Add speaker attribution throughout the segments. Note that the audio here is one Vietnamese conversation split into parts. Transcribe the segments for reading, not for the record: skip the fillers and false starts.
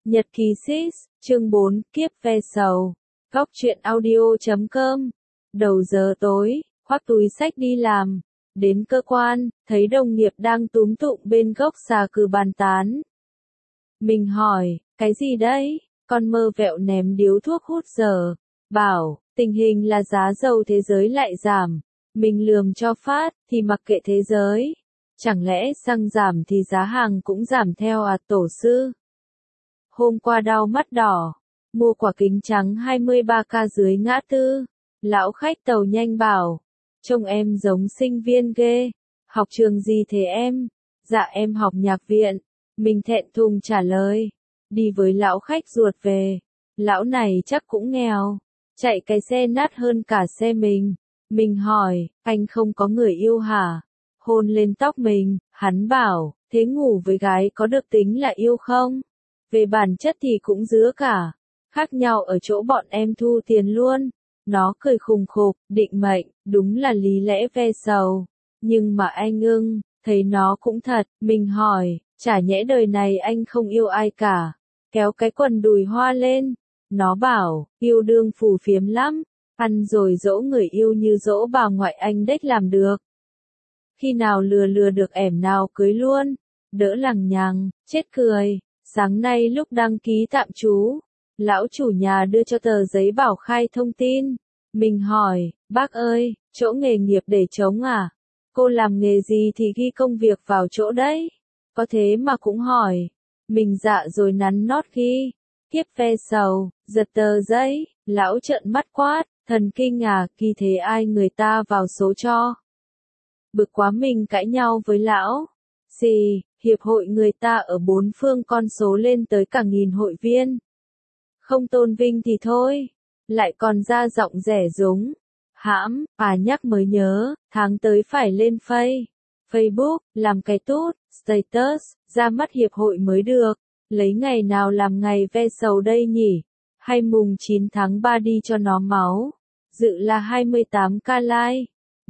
Speaker 1: Nhật ký Sis, chương 4, kiếp ve sầu. Góc truyện audio.com. Đầu giờ tối, khoác túi xách đi làm. Đến cơ quan, thấy đồng nghiệp đang túm tụm bên gốc xà cừ bàn tán. Mình hỏi, cái gì đấy? Con mơ vẹo ném điếu thuốc hút giờ. Bảo, tình hình là giá dầu thế giới lại giảm. Mình lườm cho phát, thì mặc kệ thế giới. Chẳng lẽ xăng giảm thì giá hàng cũng giảm theo à tổ sư? Hôm qua đau mắt đỏ, mua quả kính trắng 23k dưới ngã tư. Lão khách tàu nhanh bảo, trông em giống sinh viên ghê. Học trường gì thế em? Dạ em học nhạc viện. Mình thẹn thùng trả lời. Đi với lão khách ruột về. Lão này chắc cũng nghèo. Chạy cái xe nát hơn cả xe mình. Mình hỏi, anh không có người yêu hả? Hôn lên tóc mình, hắn bảo, thế ngủ với gái có được tính là yêu không? Về bản chất thì cũng giữa cả. Khác nhau ở chỗ bọn em thu tiền luôn. Nó cười khùng khục, định mệnh, đúng là lý lẽ ve sầu. Nhưng mà anh ưng, thấy nó cũng thật, mình hỏi, chả nhẽ đời này anh không yêu ai cả. Kéo cái quần đùi hoa lên. Nó bảo, yêu đương phù phiếm lắm. Ăn rồi dỗ người yêu như dỗ bà ngoại anh đếch làm được. Khi nào lừa được ẻm nào cưới luôn. Đỡ lằng nhằng, chết cười. Sáng nay lúc đăng ký tạm trú, lão chủ nhà đưa cho tờ giấy bảo khai thông tin. Mình hỏi, bác ơi, chỗ nghề nghiệp để trống à? Cô làm nghề gì thì ghi công việc vào chỗ đấy. Có thế mà cũng hỏi. Mình dạ rồi nắn nót ghi. Kiếp ve sầu, giật tờ giấy, lão trợn mắt quát, thần kinh à, ghi thế ai người ta vào số cho. Bực quá mình cãi nhau với lão. Xì, hiệp hội người ta ở bốn phương con số lên tới cả 1000 hội viên. Không tôn vinh thì thôi, lại còn ra giọng rẻ rúng. Hãm, nhắc mới nhớ, tháng tới phải lên Facebook, làm cái tút, status, ra mắt hiệp hội mới được. Lấy ngày nào làm ngày ve sầu đây nhỉ? Hay mùng 9 tháng 3 đi cho nó máu. Dự là 28k like,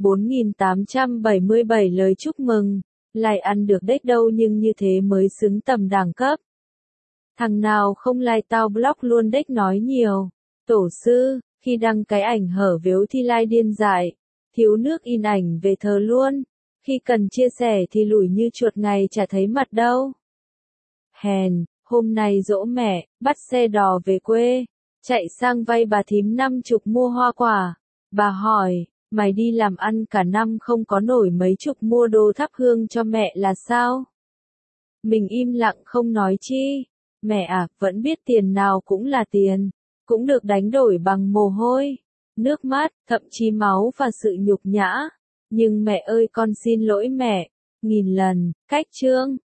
Speaker 1: 4877 lời chúc mừng. Lại ăn được đếch đâu nhưng như thế mới xứng tầm đẳng cấp. Thằng nào không like tao block luôn đếch nói nhiều. Tổ sư, khi đăng cái ảnh hở vếu thì like điên dại. Thiếu nước in ảnh về thờ luôn. Khi cần chia sẻ thì lủi như chuột ngày chả thấy mặt đâu. Hèn, hôm nay giỗ mẹ, bắt xe đò về quê. Chạy sang vay bà thím 50 mua hoa quả. Bà hỏi, mày đi làm ăn cả năm không có nổi mấy chục mua đồ thắp hương cho mẹ là sao? Mình im lặng không nói chi. Mẹ à, vẫn biết tiền nào cũng là tiền. Cũng được đánh đổi bằng mồ hôi, nước mắt, thậm chí máu và sự nhục nhã. Nhưng mẹ ơi con xin lỗi mẹ. 1000 lần, cách chương.